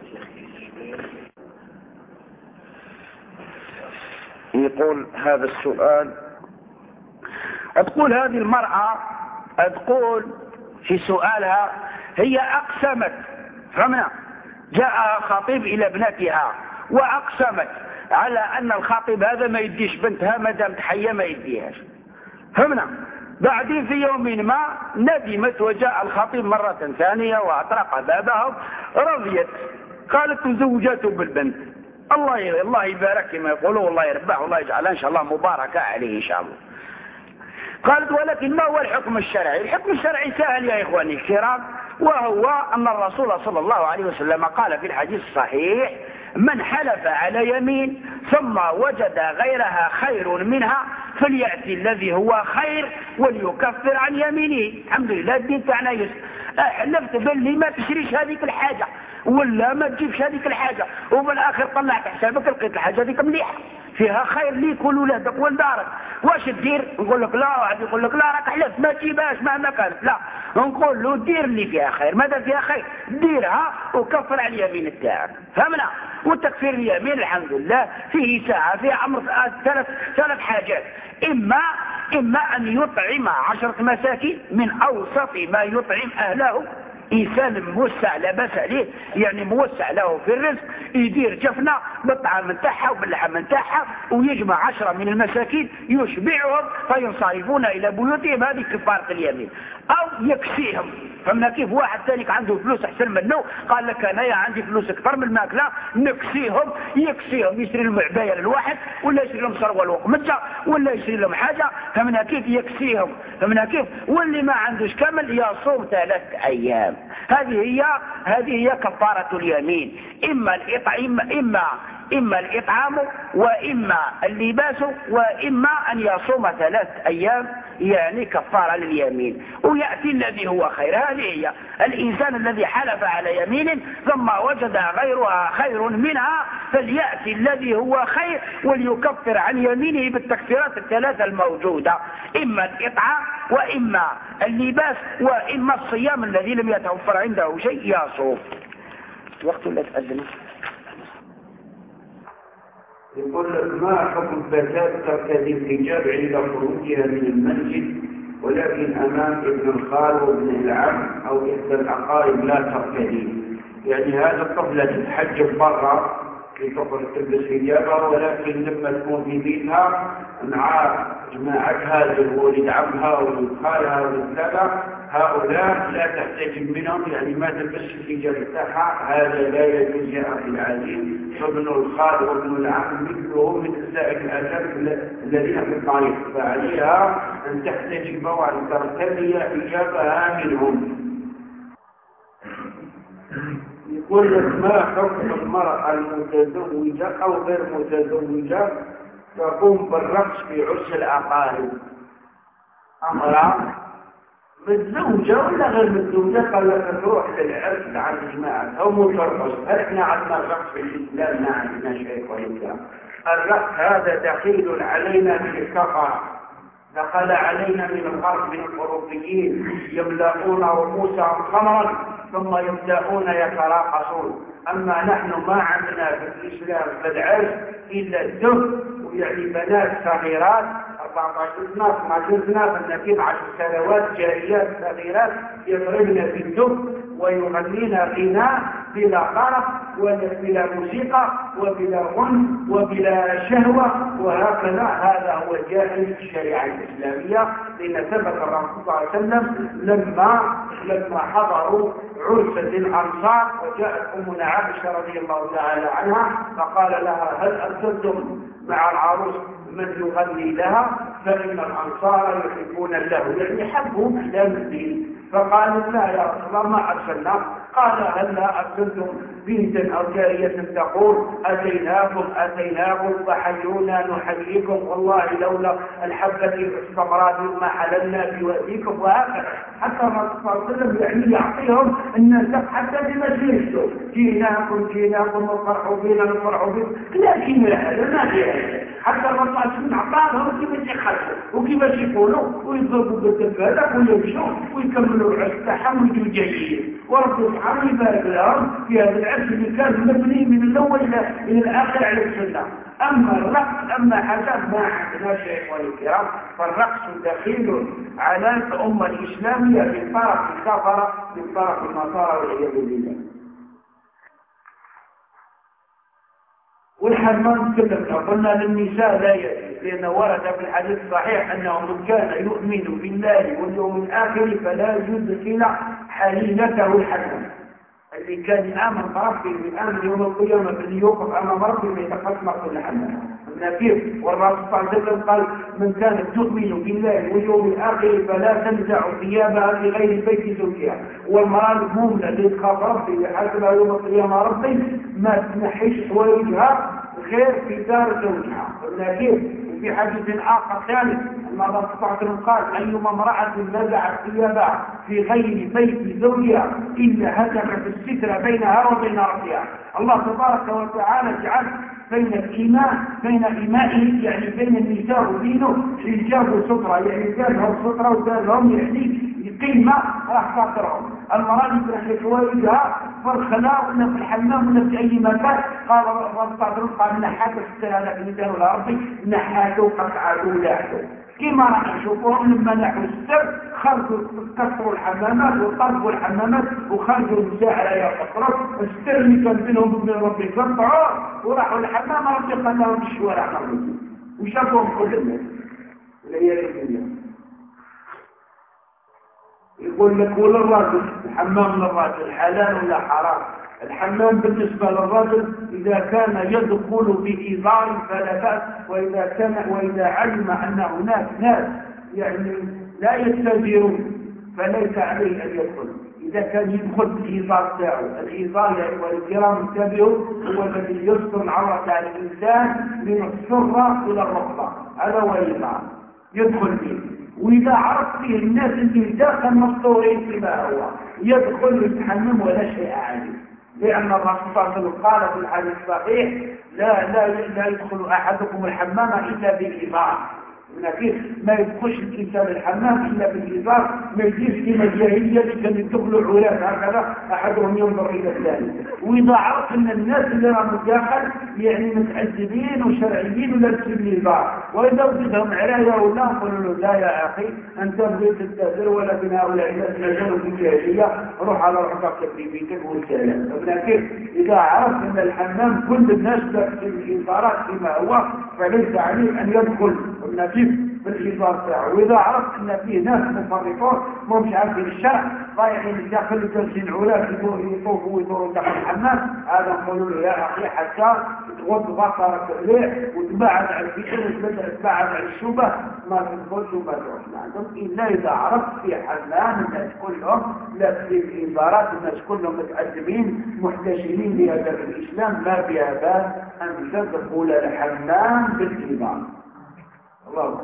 يقول هذا السؤال، تقول هذه المرأة تقول في سؤالها هي أقسمت، فهمنا، جاء خطيب إلى ابنتها وأقسمت على أن الخطيب هذا ما يديش بنتها ما دامت حية ما يديهاش، فهمنا. بعدين في يوم ما ندمت وجاء الخطيب مرة ثانية وأطرق بابهم، رضيت، قالت زوجته بالبنت. الله يبارك كما يقولوا، والله يربح والله يجعلها إن شاء الله مباركة عليه إن شاء الله. قالت ولكن ما هو الحكم الشرعي؟ الحكم الشرعي سهل يا إخواني الكرام، وهو أن الرسول صلى الله عليه وسلم قال في الحديث الصحيح: من حلف على يمين ثم وجد غيرها خير منها فليأتي الذي هو خير وليكفر عن يمينه. الحمد لله الدين تاعنا يسر. حلفت باللي ما تشريش هذيك الحاجة ولا ما تجيبش هذيك الحاجة، وبالاخر طلعت حسابك لقيت الحاجة هذيك مليحة فيها خير ليك ولولادك ولدارك، واش تدير؟ نقول لك لا، واحد يقول لك لا راك حلفت ما تجيبهاش مهما كانت، لا، نقول له دير اللي فيها خير، ماذا فيها خير ديرها وكفر على اليمين تاعك، فهمنا. والتكفير اليمين الحمد لله فيه ساعة، فيه أمر ثلاث حاجات: إما أن يطعم 10 مساكين من أوسط ما يطعم أهله، إنسان موسع لا بأس عليه، يعني موسع له في الرزق، يدير جفنة بالطعام نتاعها وباللحم نتاعها ويجمع 10 من المساكين يشبعهم فينصرفون إلى بيوتهم، هذه كفارة اليمين. أو يكسيهم، فمنا كيف واحد ثاني عنده فلوس أحسن منه قال لك أنا عندي فلوس أكثر من الماكلة، نكسيهم، يشتري لهم عباية للواحد ولا يشتري لهم سروال وقمشة ولا يشتري لهم حاجة، فمنا كيف يكسيهم، فمنا كيف. واللي ما عندوش كامل يصوم 3 أيام. هذه هي كفارة اليمين، إما الإطعام وإما اللباس وإما أن يصوم 3 أيام، يعني كفارة لليمين. ويأتي الذي هو خير، هذه هي الإنسان الذي حلف على يمين ثم وجد غيرها خير منها فليأتي الذي هو خير وليكفر عن يمينه بالتكفيرات ال3 الموجودة، إما الإطعام وإما اللباس وإما الصيام الذي لم يتوفر عنده شيء يصوم. وقت لا تأذن. يقول لك ما حكم فتاة ترتدي الحجاب عند خروجها من المسجد ولكن أمام ابن الخال وابن العم أو إحدى الأقارب لا ترتدي، يعني هذا قبل تتحجب برا لتخرج تلبس حجابها، ولكن لما تكون في بيتها مع جماعتها ولد عمها ولد خالها ولد كذا هؤلاء لا تحتجب منهم، يعني ما تلبس الحجاب بتاعها، هذا لا يجوز يا أخي العزيز. فابن الخال وابن العم مثلهم مثل سائر الأجانب الذين في الطريق، فعليها أن تحتجب وأن ترتدي حجابها منهم. يقول لك ما حكم المرأة المتزوجة أو غير متزوجة تقوم بالرقص في عرس الأقارب؟ أمرها متزوجة ولا غير متزوجة قال لك تروح للعرس عن الجماعة أو مترقص. احنا عندنا الرقص في الإسلام ما عندنا شيء وإلا الرقص هذا دخيل علينا في الكفر، دخل علينا من الغرب من الأوروبيين يملؤون رؤوسهم خمرا ثم يبدأون يتراقصون. أما نحن ما عندنا في الإسلام في العرس إلا الدف، ويعني بنات صغيرات 14 سنة 12 سنة فالنكيب 10 سنوات جاريات صغيرات يضربن بالدف ويغنين غناء بلا طرف وبلا موسيقى وبلا غن وبلا شهوة، وهكذا هذا هو جائز في الشريعة الإسلامية. لأن ثبت الرسول صلى الله عليه وسلم لما حضروا عرس الأنصار وجاءت أمنا عائشة رضي الله تعالى عنها فقال لها هل أرسلتم مع العروس من يغني لها؟ فإن الأنصار يحبون له، يعني حبوا إسلام الدين. فقالوا لا يا رسول الله ما أرسلنا. قال هل لا أرسلتم بنتا أو جارية تقول أتيناكم فحيونا نحييكم والله لولا الحبة السمراء ما حللنا بواديكم، وهكذا حتى الرسول صلى الله عليه وسلم يعني يعطيهم الناس حتى بمجلسه جيناكم وفرحوا بنا نفرحوا بكم، لكن هذا ما فيه. حتى الرسول صلى الله عليه وسلم أعطاهم كيف يخلصوا وكيف يقولوا ويضربوا بالتفادق ويمشوا ويكملوا العرس تاعهم ويجوا جايين، ورب سبحانه يبارك لهم في هذا العرس اللي كان مبني من الأول إلى الآخر على السنة. أما الرقص أما حاجات ما عندنا شيء والكرام، فالرقص دخيل على الأمة الإسلامية من طرف الكفرة من طرف النصارى والعياذ بالله. والحمام تكلمنا قلنا للنساء لا يجوز، لأن ورد في الحديث الصحيح أنه من كان يؤمن بالله واليوم الآخر فلا يدخل حليلته الحمام. اللي كان يآمن بربه ويآمن يوم القيامة اللي يوقف أمام ربه ويتقسم كل حمام. كيف؟ والرسول صلى الله عليه وسلم قال من كانت تؤمن بالله واليوم الآخر فلا تنزع ثيابها في غير بيت زوجها. والمرأة المؤمنة اللي تخاف ربي وحاسبها يوم القيامة ربي ما تنحيش وجهها غير في دار زوجها. كيف؟ وفي حديث آخر ثالث أن الله سبحانه قال أيما امرأة نزعت ثيابها في غير بيت زوجها إلا هتكت الستر بينها وبين ربها. الله تبارك وتعالى جعل بين إيمائه يعني بين النساء ودينه حجاب وسترة، يعني كان لهم سترة وكان لهم يعني قيمة راح خاطرهم. المرأة اللي تنحي حوايجها في الخلاء ولا في الحمام ولا في أي مكان، قال قال نحاتوا في السلالة في الميدان والأرضي نحاتوا قطعوا لاحوا. كما راح نشوفوهم لما نحوا السر خرجوا كسروا الحمامات وطرقوا الحمامات وخرجوا المساحة يا قصروا السر اللي كان بينهم وبين ربي قطعوا وراحوا الحمام ربي خلاهم في الشوارع خرجوا وشافوهم كل الناس. يقول لك وللراجل الحمام للراجل حلال ولا حرام؟ الحمام بالنسبة للرجل إذا كان يدخل بإيذار فلا بأس، وإذا علم أن هناك ناس يعني لا يستجيرون فليس عليه أن يدخل. إذا كان يدخل بالإيذار تاعه، الإيذار يعني والكرام انتبهوا هو الذي يستر العورة على الإنسان من السرة إلى الركبة، هذا هو الإيذار يدخل به. وإذا عرف فيه الناس اللي داخل مستورين كما هو يدخل يتحمم ولا شيء عليه، لأن الرسول صلى الله عليه وسلم قال في الحديث الصحيح لا يدخل أحدكم الحمام إلا بالإيذار. ما يدخلش الإنسان الحمام إلا بالإيذار، ما يجيش كما الجاهلية اللي كانوا يدخلوا عولات هكذا أحدهم ينظر إلى الثاني. وإذا عرف أن الناس اللي راهم داخل يعني متعذبين وشرعيين ولا بالإيذار، وإذا وجدهم عرايا ولا نقولوا له لا يا أخي أنت بغيت تستهزر ولا من هؤلاء الناس نزلوا في الجاهلية روح على روحك في بيتك والسلام. لكن إذا عرف أن الحمام كل الناس في الإيذارات كما هو فليس عليه أن يدخل بالإيذار تاعه. وإذا عرفت أن فيه ناس مفرطون ما مش عارفين الشرع ضايعين داخل جالسين عولات يطوفوا ويدوروا داخل الحمام، هذا نقول له يا أخي حتى تغض بصرك إليه وتبعد عن الفتن وتبعد عن الشبه ما تدخلش وما تروح عندهم إلا إذا عرفت في حمام الناس كلهم لا في الإيذارات الناس كلهم متعذبين محتشمين بهذا الإسلام ما بها بأس أن تدخل الحمام بالإيذار. الله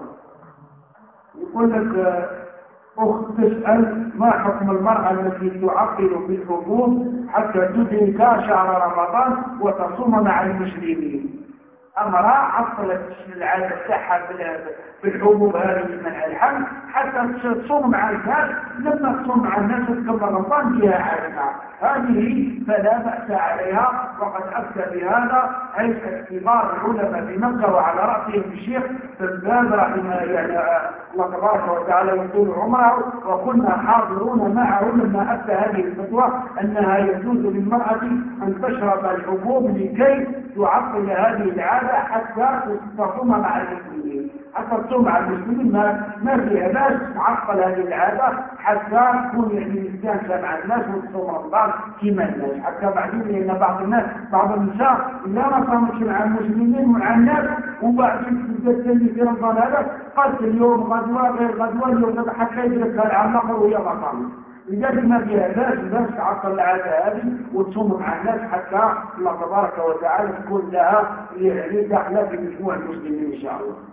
يقول لك أخت تسأل ما حكم المرأة التي تعقل في الحبوب حتى تدرك شهر رمضان وتصوم مع المسلمين؟ امرأة عطلت العادة تاعها بالحبوب هذه من الحمل حتى تصوم مع الناس، لما تصوم مع الناس تكمل رمضان فيها عادة هذه فلا بأس عليها. وقد أفتى بهذا هيئة كبار العلماء في مكة وعلى رأسهم الشيخ فالباز رحمه يعني الله تبارك وتعالى يطول عمره، وكنا حاضرون معه لما أفتى هذه الفتوى أنها يجوز للمرأة أن تشرب الحبوب لكي تعطل هذه العادة حتى تصوم مع المسلمين. حتى تصوم مع المسلمين ما فيها باس تعطل هذه العادة حتى تكون يعني الإنسان مع الناس وتصوم رمضان كما الناس. حتى بعدين لأن بعض النساء إذا ما صامتش مع المسلمين ومع الناس وبعدين تبدأ في رمضان هذا قلت اليوم غدوة غير غدوة اليوم حتى يدركها العام الآخر وهي ما صامت. لذلك ما فيها باس تعطل العادة هذه وتصوم مع الناس حتى الله تبارك وتعالى تكون لها يعني داخلة في مجموع المسلمين إن شاء الله.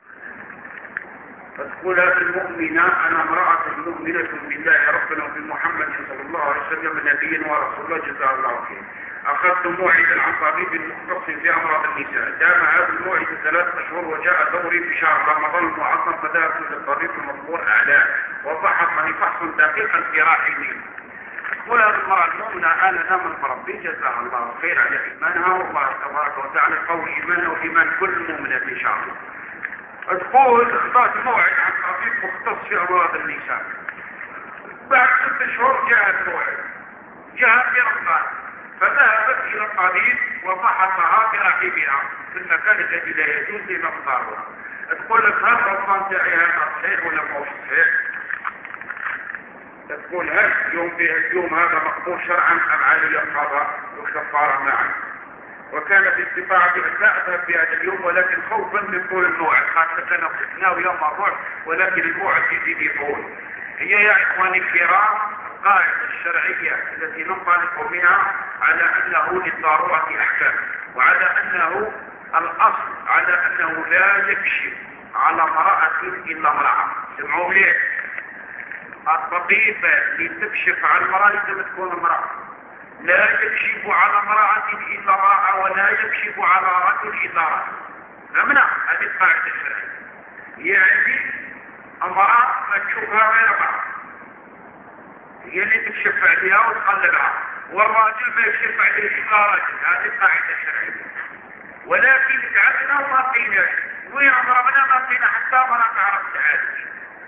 فتقول هذه المؤمنة أنا امرأة مؤمنة بالله ربنا وبمحمد صلى الله عليه وسلم نبيا ورسول الله جزاه الله خير. أخذت موعدا عن طبيب مختص في أمراض النساء، دام هذا الموعد 3 أشهر وجاء دوري في شهر رمضان المعظم فذهبت للطبيب المذكور أعلاه وفحصني فحصا دقيقا في راحلي. تقول هذه المرأة المؤمنة أنا نامن بربي جزاها الله خير على إيمانها والله تبارك وتعالى قوي إيمانها وإيمان كل مؤمنة إن شاء الله. تقول اختارت موعد عن طبيب مختص في أمراض النساء، بعد 6 شهور جاء الموعد جاء في رمضان فذهبت إلى الطبيب وفحصها برحمها في المكان الذي لا يجوز لمقدارها. تقول لك هل رمضان تاعي هذا صحيح ولا مو صحيح؟ تقول هل اليوم هذا مقبول شرعا أم علي القضاء والكفارة معا؟ وكان في استطاعتي أن لا أذهب في هذا اليوم ولكن خوفا من طول الموعد، خاصة أنا ناوي يوم الروح ولكن الموعد يزيد يطول. هي يا إخواني الكرام القاعدة الشرعية التي ننطلق منها على أنه للضرورة أحكام، وعلى أنه الأصل على أنه لا يكشف على امرأة إلا امرأة. سمعوا ليه؟ الطبيب لتكشف على المرأة لازم تكون امرأة، لا يكشف على امرأة إلا امرأة ولا يكشف على رجل إلا رجل. فهمنا؟ هذه القاعدة الشرعية. يعني امرأة ما تشوفها غير امرأة، هي اللي تكشف عليها وتقلبها، والراجل ما يكشف عليه إلا راجل. هذه قاعدة شرعية. ولكن تعبنا وما فيناش، وين ضربنا ما فينا حتى مرة تعرف تعالج.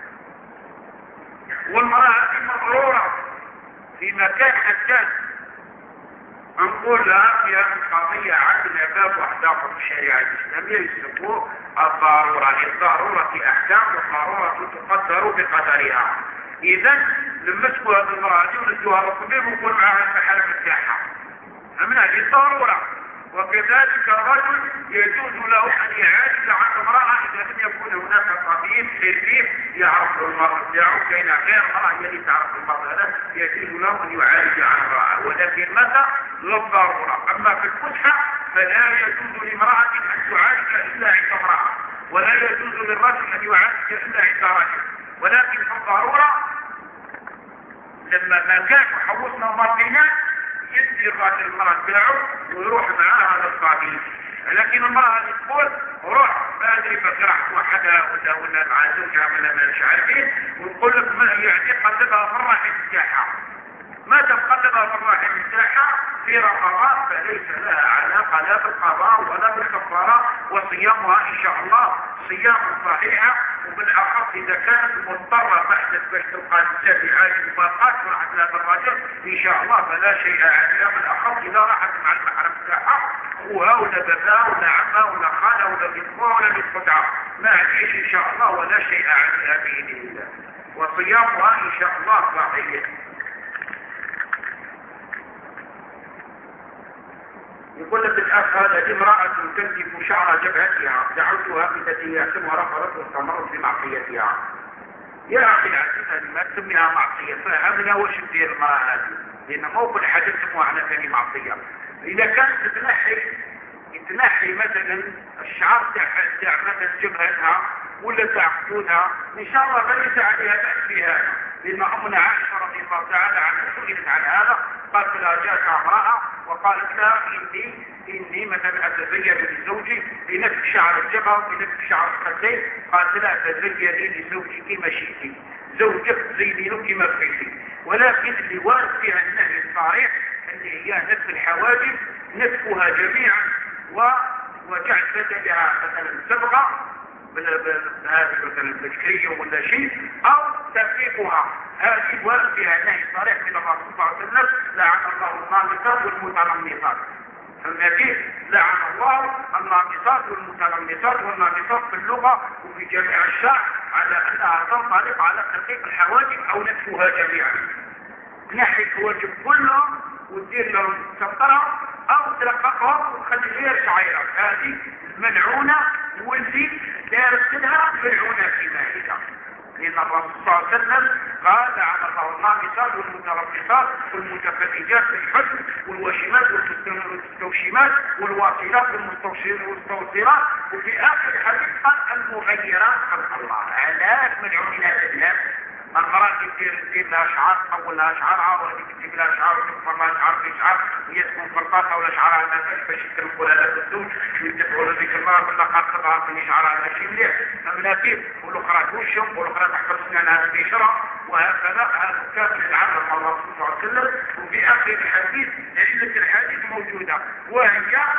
والمرأة هذه مضرورة في مكان حساس. نقول لها في هذه القضية عندنا باب واحدة في الشريعة الإسلامية يسموه الضرورة. للضرورة أحكام والضرورة تقدر بقدرها. إذا نمسكوا هذه المرأة دي وندوها للطبيب ونقول معها المحل بتاعها. فمن هذه الضرورة. وكذلك الرجل يجوز له أن يعالج عن امرأة إذا لم يكن هناك طبيب خبير يعرف المرض بتاعه. كاين غير امرأة هي اللي تعرف المرض هذا يجوز له أن يعالج عن امرأة، ولكن متى؟ للضرورة. أما في الفسحة فلا يجوز لامرأة أن تعالج إلا عند امرأة، ولا يجوز للرجل أن يعالج إلا عند رجل. ولكن في الضرورة لما ما كان حوصنا مرضينا يدي الراجل المرأة بتاعه ويروح معاها للطبيب. لكن المرأة اللي تقول روح ما ادري بكرهت وحدها ولا مع زوجها ولا ما مش عارفين، وتقول لك ما يعني قلبها في الرحم بتاعها. ما تقلبها في الرحم بتاعها في رمضان فليس لها علاقة لا بالقضاء ولا بالكفارة، وصيامها ان شاء الله صيام صحيحة. وبالاخص اذا كانت مضطرة بحثت باش تلقى نساء في حاجة مفارقات راحت لها بالرجل ان شاء الله فلا شيء عليها، بالاخص اذا راحت مع المحرم بتاعها اخوها ولا باباها ولا عمها ولا خالها ولا بنتها ولا بنت خدعها ما تعيش ان شاء الله ولا شيء عليها باذن الله، وصيامها ان شاء الله صحيح. يقول لك الأخ هذا امرأة تنتف شعر جبهتها دعوتها بالتي يعتمها رفضت واستمرت بمعصيتها. يا أخي العزيز ما تسميها معصية، فهمنا وش تدير المرأة هذه، لأن مو كل حاجة تسموها عنا ثاني معصية. إذا كانت تنحي مثلا الشعر تاع مثلا جبهتها ولا تاع خدودها إن شاء الله فليس عليها بأس في هذا، لأن أمنا عائشة رضي الله تعالى عنها سئلت عن هذا قالت لها جاءتها امرأة وقالت لها إني مثلا أتزين لزوجي بنفس شعر الجبهة وبنفس شعر الخدين، قالت لها تزيني لزوجك ما شئتي، زوجك زيني له كما بغيتي. ولكن اللي وارد فيها النهي الصريح اللي هي نتف الحواجب نتفها جميعا وجعل بدلها مثلا صبغة هذه مثلا البشكرية ولا شيء او تفكيكها، هذه وارد فيها نهي صريح من الله صلى الله عليه وسلم لعن الله النامصات والمتنمصات. فالنبي لعن الله النامصات والمتنمصات، والنامصات في اللغة وفي جميع الشرع على انها تنطلق على تفكيك الحواجب او نتفها جميعا. نحي الحواجب كلهم وتدير لهم تسطرهم او تلققهم وتخلي غير شعيرة، هذه ملعونة والتي دارسلها ملعونة في ماهدة، لأن الرسول صلى الله عليه وسلم قال لعن الله النامصات والمتربصات والمتفلجات في الحزن والوشمات والمستوشمات والواصلات والمستوصلات، وفي آخر الحديث قال المغيرات خلق الله. علاش ملعونين هذا الناس؟ المرأة تدير لها شعار تحول لها شعارها، وهذه تجيب لها شعار وتكفر لها شعار في شعار، وهي تكون فرقاطة ولا شعرها نافش باش يتركوا لها الزوج ويتبعوا لذيك المرأة بالله خاصتها في شعرها ماشي مليح منافير، والاخرى توشم والاخرى تحفر سنانها في شرع، وهكذا هذا كافر العمل الله صلى الله عليه وسلم. وفي آخر الحديث علة الحديث موجودة وهي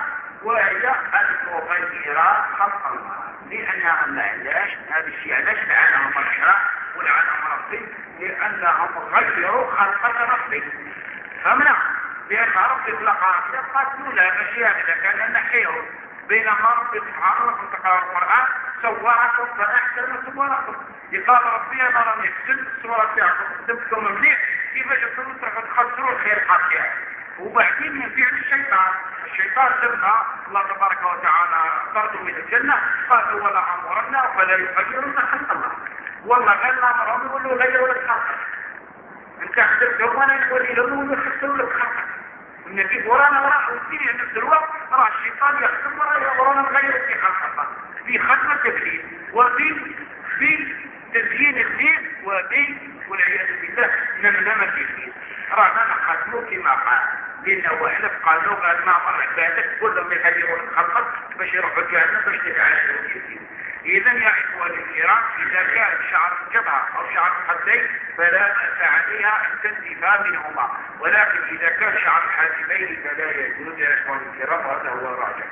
المغيرات خلق الله، لأنها علاش هذا الشيء علاش لعنهم الشرع ولعنهم ربي؟ لأنهم غيروا خلقة ربي. فمنع لأن ربي خلقها قاتلوا لها أشياء إذا كان نحيهم، بينما ربي سبحانه وتعالى القرآن سواكم فأحسن صوركم. يقال ربي أنا لم يحسن الصورة تاعكم تبكم مليح كيفاش تخسروا الخير حقيقة. وبعدين ينفع الشيطان لما الله تبارك وتعالى طردوا من الجنة قالوا ولا أمرنا فلا يغيرون خلق الله، والله غير الأمر يقولوا غيروا لك خلقك، انت حسبت وانا نولي لهم ويخسروا لك خلقك. النبي ورانا وراء والدنيا نفس الوقت راح الشيطان يخدم ورانا نغير في خلق الله في خدمة التكليف وفي تزيين الدين والعياذ بالله نمنمة الدين. رانا نخدموا كما قال لأنه وحلف قالوا قال ما أمر عبادك كلهم يغيرون خلقك باش يروحوا جهنم باش تدعى الدين. إذن يا إخوة إخواني الكرام إذا كان شعر الجبهة أو شعر الخدين فلا بأس عليها أن تنزف منهما، ولكن إذا كان شعر الحاجبين فلا يجوز يا إخواني الكرام، هذا هو الراجح.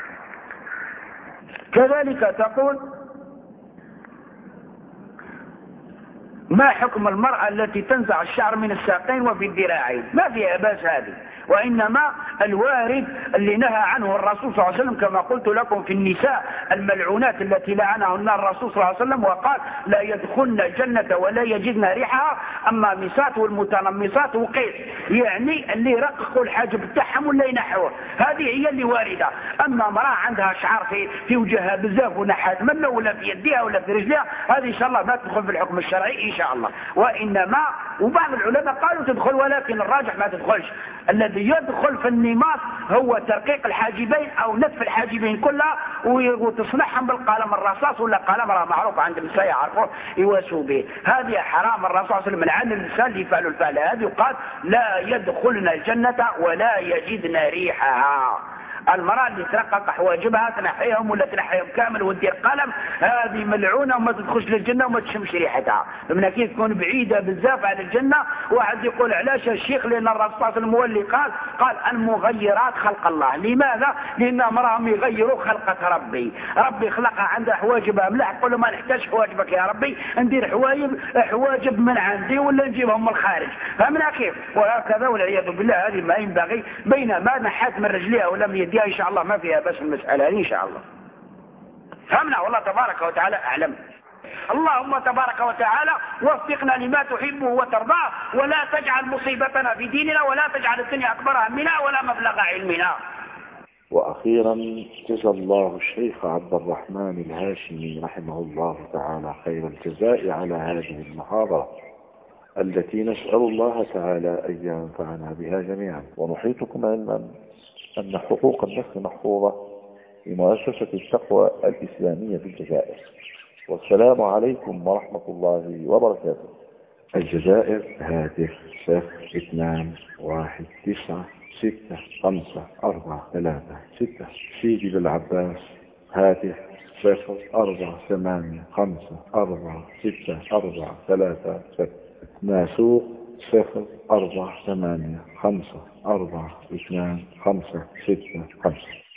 كذلك تقول: ما حكم المرأة التي تنزع الشعر من الساقين وفي الذراعين؟ ما فيها بأس هذه، وإنما الوارد اللي نهى عنه الرسول صلى الله عليه وسلم كما قلت لكم في النساء الملعونات التي لعنهن الرسول صلى الله عليه وسلم وقال: لا يدخلن الجنة ولا يجدن ريحها. أما ميسات والمتنمصات وقيس، يعني اللي يرققوا الحاجب بتاعهم ولا ينحوه، هذه هي اللي واردة. أما امرأة عندها شعر في وجهها بزاف ونحات منه ولا في يديها ولا في رجلها، هذه إن شاء الله ما تدخل في الحكم الشرعي إن شاء الله. وإنما وبعض العلماء قالوا تدخل، ولكن الراجح ما تدخلش. الذي يدخل في النماص هو ترقيق الحاجبين أو نتف الحاجبين كلها وتصنعهم بالقلم الرصاص ولا قلم راه معروف عند النساء يعرفوه يواسوا به. هذه حرام. الرسول صلى الله عليه وسلم عن النساء اللي يفعلوا الفعل هذه وقال: لا يدخلن الجنة ولا يجدن ريحها. المرأة اللي ترقق حواجبها تنحيهم ولا تنحيهم كامل وتدير قلم، هذه ملعونة وما تدخلش للجنة وما تشمش ريحتها. من كيف تكون بعيدة بزاف عن الجنة. واحد يقول: علاش يا شيخ؟ لأن الرسول صلى الله عليه وسلم هو اللي قال المغيرات خلق الله. لماذا؟ لأن امرأهم يغيروا خلقة ربي خلقها عندها حواجبها ملاح، تقول له ما نحتاج حواجبك يا ربي، ندير حواجب من عندي ولا نجيبهم من الخارج. فمن كيف؟ وهكذا والعياذ بالله. هذه ما ينبغي. بينما نحات من رجليها ولا من يديها إن شاء الله ما فيها بس المسألة إن شاء الله. فهمنا والله تبارك وتعالى أعلم. اللهم تبارك وتعالى وفقنا لما تحبه وترضاه، ولا تجعل مصيبتنا في ديننا، ولا تجعل الدنيا أكبر همنا ولا مبلغ علمنا. وأخيرا جزا الله الشيخ عبد الرحمن الهاشمي رحمه الله تعالى خير الجزاء على هذه المحاضرة التي نسأل الله تعالى أن ينفعنا بها جميعا. ونحيطكم علما أن حقوق النفس محفوظة في مؤسسة التقوى الإسلامية في الجزائر. والسلام عليكم ورحمة الله وبركاته. الجزائر هاتف 0219654336. سيدي بالعباس هاتف 04854646. ناسوق 0485422565.